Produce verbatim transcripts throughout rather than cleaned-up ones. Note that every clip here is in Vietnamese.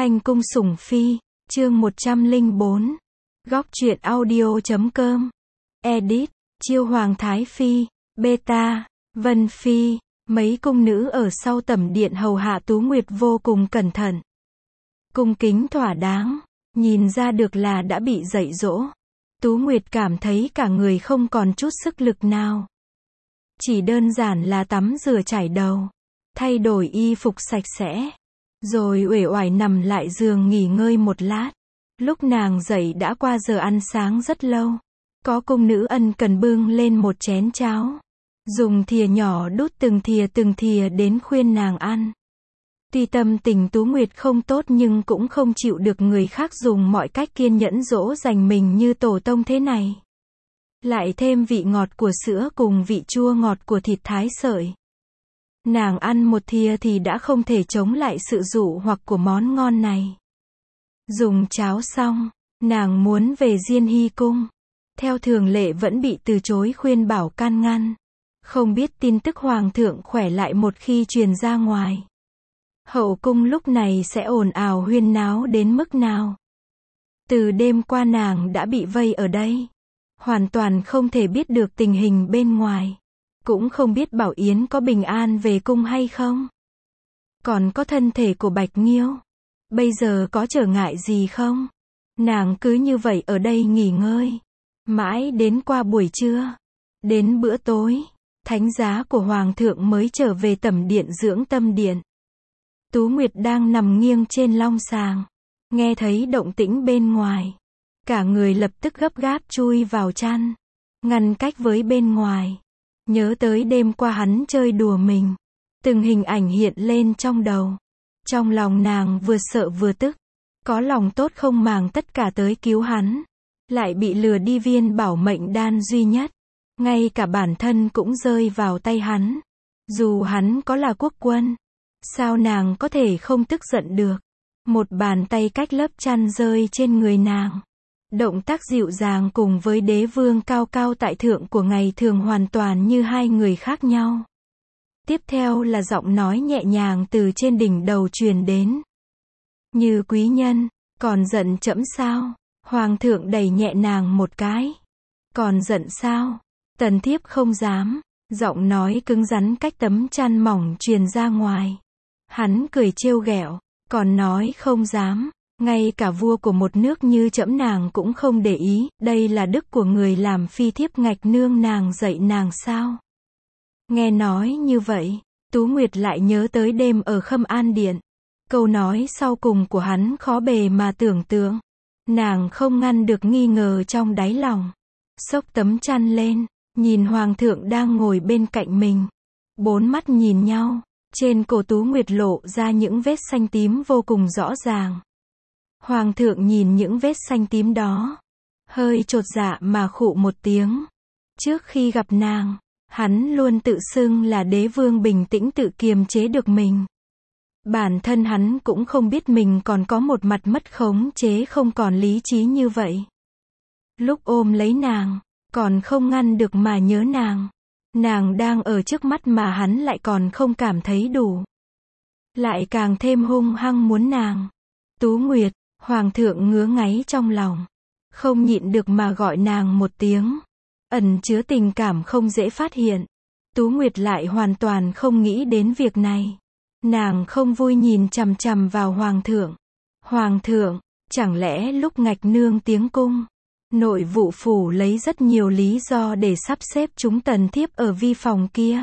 Thanh cung sủng phi, chương một trăm lẻ bốn. Góc truyện audio chấm com. Edit, chiêu hoàng thái phi, beta, Vân phi, mấy cung nữ ở sau tẩm điện hầu hạ Tú Nguyệt vô cùng cẩn thận. Cung kính thỏa đáng, nhìn ra được là đã bị dạy dỗ. Tú Nguyệt cảm thấy cả người không còn chút sức lực nào. Chỉ đơn giản là tắm rửa chải đầu, thay đổi y phục sạch sẽ, rồi uể oải nằm lại giường nghỉ ngơi một lát. Lúc nàng dậy đã qua giờ ăn sáng rất lâu. Có cung nữ ân cần bưng lên một chén cháo, dùng thìa nhỏ đút từng thìa từng thìa đến khuyên nàng ăn. Tuy tâm tình Tú Nguyệt không tốt nhưng cũng không chịu được người khác dùng mọi cách kiên nhẫn dỗ dành mình như tổ tông thế này. Lại thêm vị ngọt của sữa cùng vị chua ngọt của thịt thái sợi. Nàng ăn một thìa thì đã không thể chống lại sự dụ hoặc của món ngon này. Dùng cháo xong, nàng muốn về Diên Hy cung. Theo thường lệ vẫn bị từ chối khuyên bảo can ngăn. Không biết tin tức hoàng thượng khỏe lại một khi truyền ra ngoài. Hậu cung lúc này sẽ ồn ào huyên náo đến mức nào. Từ đêm qua nàng đã bị vây ở đây. Hoàn toàn không thể biết được tình hình bên ngoài. Cũng không biết Bảo Yến có bình an về cung hay không. Còn có thân thể của Bạch Nghiêu. Bây giờ có trở ngại gì không? Nàng cứ như vậy ở đây nghỉ ngơi. Mãi đến qua buổi trưa. Đến bữa tối. Thánh giá của Hoàng thượng mới trở về tẩm điện dưỡng tâm điện. Tú Nguyệt đang nằm nghiêng trên long sàng. Nghe thấy động tĩnh bên ngoài. Cả người lập tức gấp gáp chui vào chăn. Ngăn cách với bên ngoài. Nhớ tới đêm qua hắn chơi đùa mình. Từng hình ảnh hiện lên trong đầu. Trong lòng nàng vừa sợ vừa tức. Có lòng tốt không màng tất cả tới cứu hắn. Lại bị lừa đi viên bảo mệnh đan duy nhất. Ngay cả bản thân cũng rơi vào tay hắn. Dù hắn có là quốc quân. Sao nàng có thể không tức giận được. Một bàn tay cách lớp chăn rơi trên người nàng. Động tác dịu dàng cùng với đế vương cao cao tại thượng của ngày thường hoàn toàn như hai người khác nhau. Tiếp theo là giọng nói nhẹ nhàng từ trên đỉnh đầu truyền đến. Như quý nhân, còn giận trẫm sao? Hoàng thượng đẩy nhẹ nàng một cái. Còn giận sao? Tần thiếp không dám. Giọng nói cứng rắn cách tấm chăn mỏng truyền ra ngoài. Hắn cười trêu ghẹo. Còn nói không dám. Ngay cả vua của một nước như trẫm nàng cũng không để ý. Đây là đức của người làm phi thiếp ngạch nương nàng dạy nàng sao? Nghe nói như vậy, Tú Nguyệt lại nhớ tới đêm ở Khâm An Điện. Câu nói sau cùng của hắn khó bề mà tưởng tượng. Nàng không ngăn được nghi ngờ trong đáy lòng. Xốc tấm chăn lên, nhìn Hoàng thượng đang ngồi bên cạnh mình. Bốn mắt nhìn nhau, trên cổ Tú Nguyệt lộ ra những vết xanh tím vô cùng rõ ràng. Hoàng thượng nhìn những vết xanh tím đó, hơi chột dạ mà khụ một tiếng. Trước khi gặp nàng, hắn luôn tự xưng là đế vương bình tĩnh tự kiềm chế được mình. Bản thân hắn cũng không biết mình còn có một mặt mất khống chế không còn lý trí như vậy. Lúc ôm lấy nàng, còn không ngăn được mà nhớ nàng. Nàng đang ở trước mắt mà hắn lại còn không cảm thấy đủ. Lại càng thêm hung hăng muốn nàng. Tú Nguyệt, Hoàng thượng ngứa ngáy trong lòng. Không nhịn được mà gọi nàng một tiếng. Ẩn chứa tình cảm không dễ phát hiện. Tú Nguyệt lại hoàn toàn không nghĩ đến việc này. Nàng không vui nhìn chằm chằm vào Hoàng thượng. Hoàng thượng, chẳng lẽ lúc ngạch nương tiến cung, nội vụ phủ lấy rất nhiều lý do để sắp xếp chúng tần thiếp ở vi phòng kia.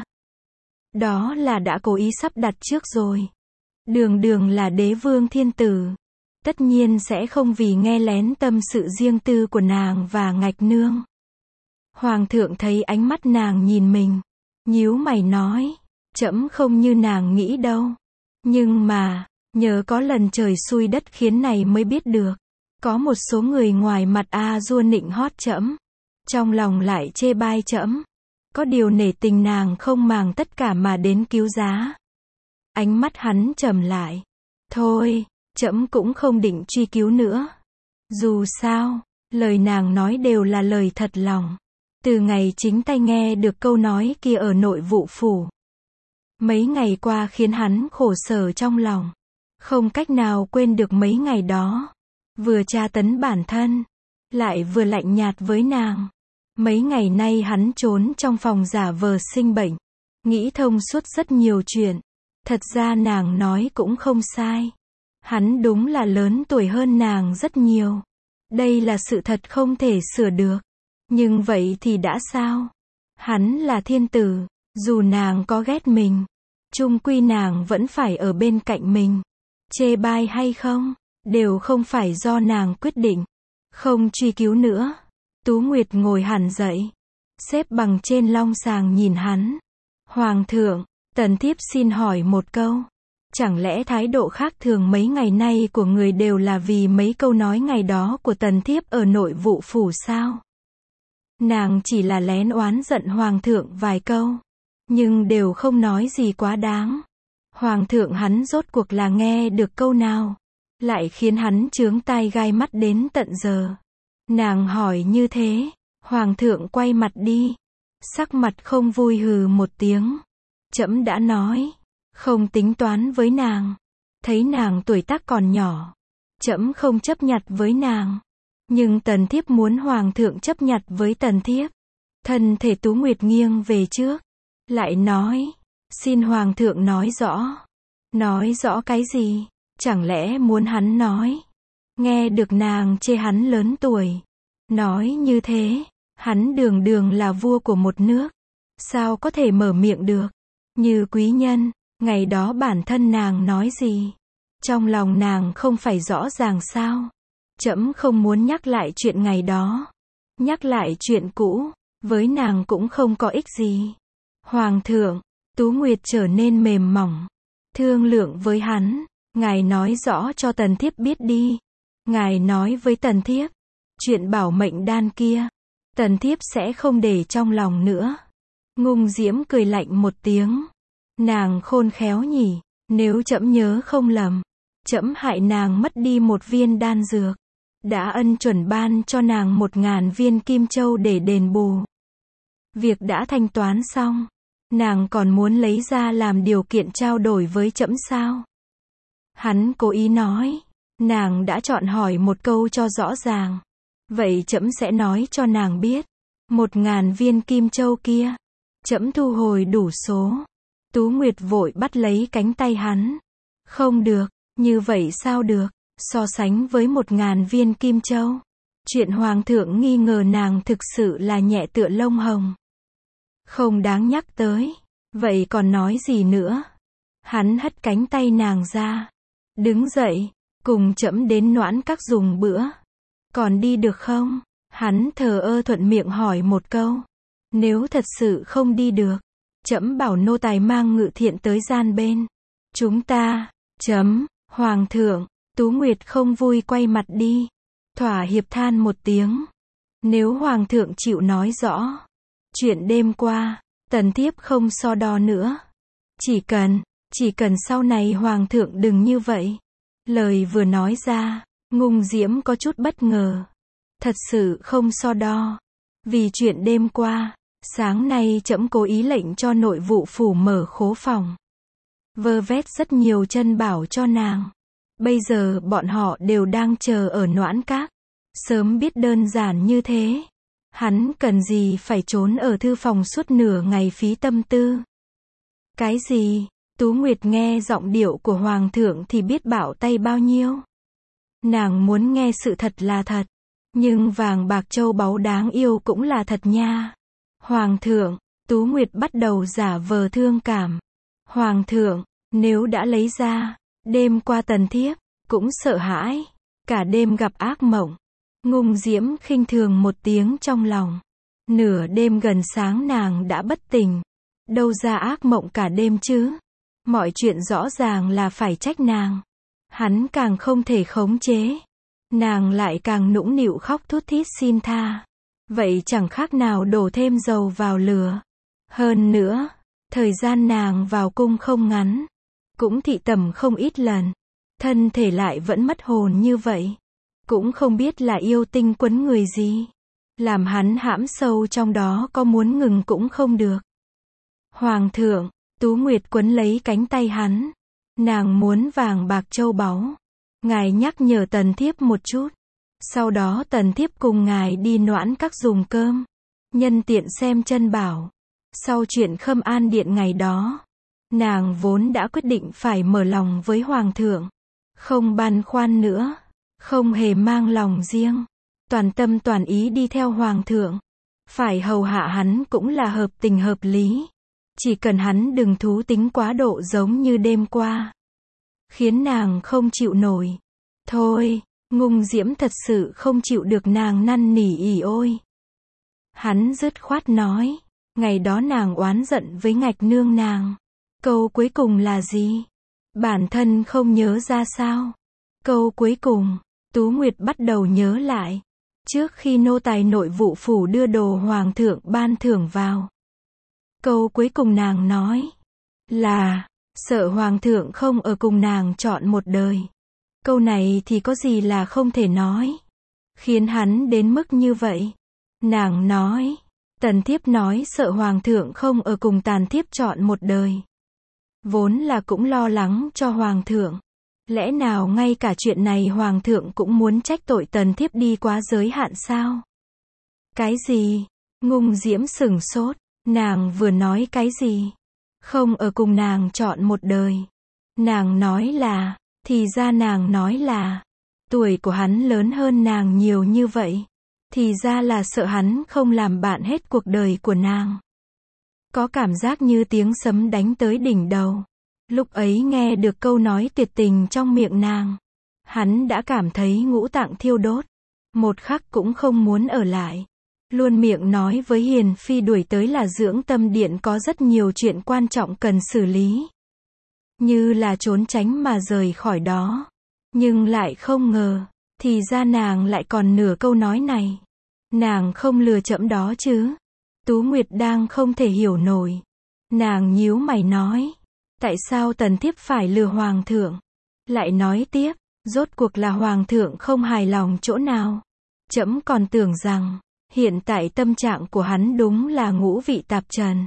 Đó là đã cố ý sắp đặt trước rồi. Đường đường là đế vương thiên tử. Tất nhiên sẽ không vì nghe lén tâm sự riêng tư của nàng và ngạch nương. Hoàng thượng thấy ánh mắt nàng nhìn mình. Nhíu mày nói. Trẫm không như nàng nghĩ đâu. Nhưng mà, nhờ có lần trời xui đất khiến này mới biết được. Có một số người ngoài mặt a dua nịnh hót trẫm. Trong lòng lại chê bai trẫm. Có điều nể tình nàng không màng tất cả mà đến cứu giá. Ánh mắt hắn trầm lại. Thôi, trẫm cũng không định truy cứu nữa. Dù sao, lời nàng nói đều là lời thật lòng. Từ ngày chính tay nghe được câu nói kia ở nội vụ phủ. Mấy ngày qua khiến hắn khổ sở trong lòng. Không cách nào quên được mấy ngày đó. Vừa tra tấn bản thân, lại vừa lạnh nhạt với nàng. Mấy ngày nay hắn trốn trong phòng giả vờ sinh bệnh. Nghĩ thông suốt rất nhiều chuyện. Thật ra nàng nói cũng không sai. Hắn đúng là lớn tuổi hơn nàng rất nhiều. Đây là sự thật không thể sửa được. Nhưng vậy thì đã sao? Hắn là thiên tử. Dù nàng có ghét mình, chung quy nàng vẫn phải ở bên cạnh mình. Chê bai hay không, đều không phải do nàng quyết định. Không truy cứu nữa. Tú Nguyệt ngồi hẳn dậy, xếp bằng trên long sàng nhìn hắn. Hoàng thượng, tần thiếp xin hỏi một câu. Chẳng lẽ thái độ khác thường mấy ngày nay của người đều là vì mấy câu nói ngày đó của tần thiếp ở nội vụ phủ sao? Nàng chỉ là lén oán giận hoàng thượng vài câu, nhưng đều không nói gì quá đáng. Hoàng thượng hắn rốt cuộc là nghe được câu nào, lại khiến hắn chướng tai gai mắt đến tận giờ. Nàng hỏi như thế, hoàng thượng quay mặt đi, sắc mặt không vui hừ một tiếng. Trẫm đã nói, không tính toán với nàng. Thấy nàng tuổi tác còn nhỏ, trẫm không chấp nhặt với nàng. Nhưng tần thiếp muốn hoàng thượng chấp nhặt với tần thiếp. Thân thể Tú Nguyệt nghiêng về trước, lại nói, xin hoàng thượng nói rõ. Nói rõ cái gì? Chẳng lẽ muốn hắn nói? Nghe được nàng chê hắn lớn tuổi. Nói như thế, hắn đường đường là vua của một nước. Sao có thể mở miệng được? Như quý nhân, ngày đó bản thân nàng nói gì? Trong lòng nàng không phải rõ ràng sao? Trẫm không muốn nhắc lại chuyện ngày đó. Nhắc lại chuyện cũ, với nàng cũng không có ích gì. Hoàng thượng, Tú Nguyệt trở nên mềm mỏng. Thương lượng với hắn, ngài nói rõ cho tần thiếp biết đi. Ngài nói với tần thiếp, chuyện bảo mệnh đan kia, tần thiếp sẽ không để trong lòng nữa. Ngung Diễm cười lạnh một tiếng. Nàng khôn khéo nhỉ, nếu trẫm nhớ không lầm, trẫm hại nàng mất đi một viên đan dược. Đã ân chuẩn ban cho nàng một ngàn viên kim châu để đền bù. Việc đã thanh toán xong, nàng còn muốn lấy ra làm điều kiện trao đổi với trẫm sao? Hắn cố ý nói, nàng đã chọn hỏi một câu cho rõ ràng. Vậy trẫm sẽ nói cho nàng biết, một ngàn viên kim châu kia, trẫm thu hồi đủ số. Tú Nguyệt vội bắt lấy cánh tay hắn. Không được, như vậy sao được? So sánh với một ngàn viên kim châu, chuyện hoàng thượng nghi ngờ nàng thực sự là nhẹ tựa lông hồng. Không đáng nhắc tới. Vậy còn nói gì nữa? Hắn hất cánh tay nàng ra. Đứng dậy, cùng trẫm đến Noãn Các dùng bữa. Còn đi được không? Hắn thờ ơ thuận miệng hỏi một câu. Nếu thật sự không đi được, trẫm bảo nô tài mang Ngự Thiện tới gian bên. Chúng ta, chấm, hoàng thượng. Tú Nguyệt không vui quay mặt đi. Thỏa hiệp than một tiếng. Nếu hoàng thượng chịu nói rõ chuyện đêm qua, tần thiếp không so đo nữa. Chỉ cần, chỉ cần sau này hoàng thượng đừng như vậy. Lời vừa nói ra, Ngung Diễm có chút bất ngờ. Thật sự không so đo. Vì chuyện đêm qua, sáng nay trẫm cố ý lệnh cho nội vụ phủ mở khố phòng. Vơ vét rất nhiều chân bảo cho nàng. Bây giờ bọn họ đều đang chờ ở Noãn Các. Sớm biết đơn giản như thế, hắn cần gì phải trốn ở thư phòng suốt nửa ngày phí tâm tư. Cái gì? Tú Nguyệt nghe giọng điệu của hoàng thượng thì biết bạo tay bao nhiêu. Nàng muốn nghe sự thật là thật, nhưng vàng bạc châu báu đáng yêu cũng là thật nha. Hoàng thượng, Tú Nguyệt bắt đầu giả vờ thương cảm. Hoàng thượng, nếu đã lấy ra, đêm qua tần thiếp cũng sợ hãi, cả đêm gặp ác mộng. Ngung Diễm khinh thường một tiếng trong lòng. Nửa đêm gần sáng nàng đã bất tỉnh, đâu ra ác mộng cả đêm chứ? Mọi chuyện rõ ràng là phải trách nàng. Hắn càng không thể khống chế, nàng lại càng nũng nịu khóc thút thít xin tha. Vậy chẳng khác nào đổ thêm dầu vào lửa. Hơn nữa, thời gian nàng vào cung không ngắn, cũng thị tẩm không ít lần. Thân thể lại vẫn mất hồn như vậy. Cũng không biết là yêu tinh quấn người gì, làm hắn hãm sâu trong đó, có muốn ngừng cũng không được. Hoàng thượng, Tú Nguyệt quấn lấy cánh tay hắn. Nàng muốn vàng bạc châu báu. Ngài nhắc nhở tần thiếp một chút. Sau đó tần thiếp cùng ngài đi Noãn Các dùng cơm. Nhân tiện xem chân bảo. Sau chuyện Khâm An Điện ngày đó, nàng vốn đã quyết định phải mở lòng với Hoàng thượng. Không băn khoăn nữa. Không hề mang lòng riêng. Toàn tâm toàn ý đi theo Hoàng thượng. Phải hầu hạ hắn cũng là hợp tình hợp lý. Chỉ cần hắn đừng thú tính quá độ giống như đêm qua. Khiến nàng không chịu nổi. Thôi, Ngung Diễm thật sự không chịu được nàng năn nỉ ỉ ôi. Hắn dứt khoát nói. Ngày đó nàng oán giận với Ngạch nương nàng. Câu cuối cùng là gì? Bản thân không nhớ ra sao? Câu cuối cùng, Tú Nguyệt bắt đầu nhớ lại. Trước khi nô tài nội vụ phủ đưa đồ Hoàng thượng ban thưởng vào. Câu cuối cùng nàng nói là, sợ Hoàng thượng không ở cùng nàng trọn một đời. Câu này thì có gì là không thể nói. Khiến hắn đến mức như vậy. Nàng nói, tần thiếp nói sợ Hoàng thượng không ở cùng tàn thiếp trọn một đời. Vốn là cũng lo lắng cho Hoàng thượng. Lẽ nào ngay cả chuyện này Hoàng thượng cũng muốn trách tội tần thiếp đi quá giới hạn sao? Cái gì? Ngung Diễm sửng sốt. Nàng vừa nói cái gì? Không ở cùng nàng trọn một đời. Nàng nói là, thì ra nàng nói là, tuổi của hắn lớn hơn nàng nhiều như vậy. Thì ra là sợ hắn không làm bạn hết cuộc đời của nàng. Có cảm giác như tiếng sấm đánh tới đỉnh đầu. Lúc ấy nghe được câu nói tuyệt tình trong miệng nàng. Hắn đã cảm thấy ngũ tạng thiêu đốt. Một khắc cũng không muốn ở lại. Luôn miệng nói với Hiền Phi đuổi tới là dưỡng tâm điện có rất nhiều chuyện quan trọng cần xử lý. Như là trốn tránh mà rời khỏi đó. Nhưng lại không ngờ, thì ra nàng lại còn nửa câu nói này. Nàng không lừa chẫm đó chứ. Tú Nguyệt đang không thể hiểu nổi. Nàng nhíu mày nói. Tại sao tần thiếp phải lừa Hoàng thượng? Lại nói tiếp, rốt cuộc là Hoàng thượng không hài lòng chỗ nào? Trẫm còn tưởng rằng, hiện tại tâm trạng của hắn đúng là ngũ vị tạp trần.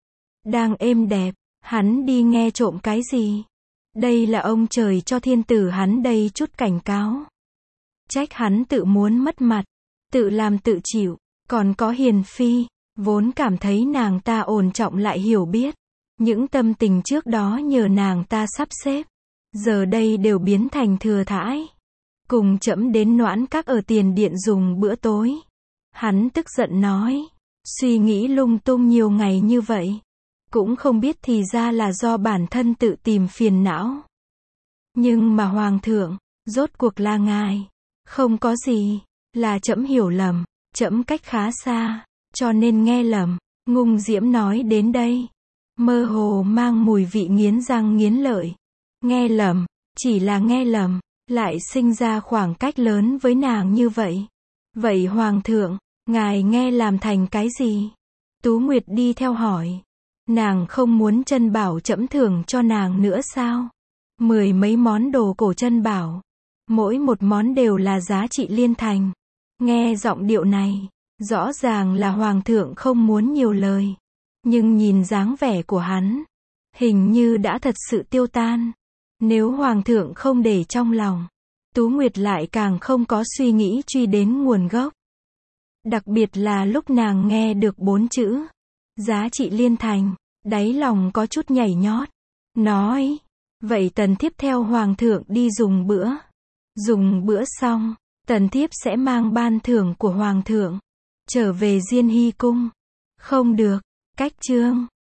Đang êm đẹp, hắn đi nghe trộm cái gì? Đây là ông trời cho thiên tử hắn đây chút cảnh cáo. Trách hắn tự muốn mất mặt, tự làm tự chịu, còn có Hiền Phi, vốn cảm thấy nàng ta ổn trọng lại hiểu biết. Những tâm tình trước đó nhờ nàng ta sắp xếp, giờ đây đều biến thành thừa thãi. Cùng trẫm đến Noãn Các ở tiền điện dùng bữa tối. Hắn tức giận nói, suy nghĩ lung tung nhiều ngày như vậy. Cũng không biết thì ra là do bản thân tự tìm phiền não. Nhưng mà Hoàng thượng, rốt cuộc là ngài. Không có gì, là trẫm hiểu lầm, trẫm cách khá xa, cho nên nghe lầm. Ngung Diễm nói đến đây. Mơ hồ mang mùi vị nghiến răng nghiến lợi. Nghe lầm, chỉ là nghe lầm, lại sinh ra khoảng cách lớn với nàng như vậy. Vậy Hoàng thượng, ngài nghe làm thành cái gì? Tú Nguyệt đi theo hỏi. Nàng không muốn chân bảo trẫm thưởng cho nàng nữa sao? Mười mấy món đồ cổ chân bảo. Mỗi một món đều là giá trị liên thành. Nghe giọng điệu này, rõ ràng là Hoàng thượng không muốn nhiều lời. Nhưng nhìn dáng vẻ của hắn, hình như đã thật sự tiêu tan. Nếu Hoàng thượng không để trong lòng, Tú Nguyệt lại càng không có suy nghĩ truy đến nguồn gốc. Đặc biệt là lúc nàng nghe được bốn chữ, giá trị liên thành, đáy lòng có chút nhảy nhót. Nói, vậy tần thiếp theo Hoàng thượng đi dùng bữa. Dùng bữa xong, tần thiếp sẽ mang ban thưởng của Hoàng thượng trở về Diên Hy cung. Không được. Cách chương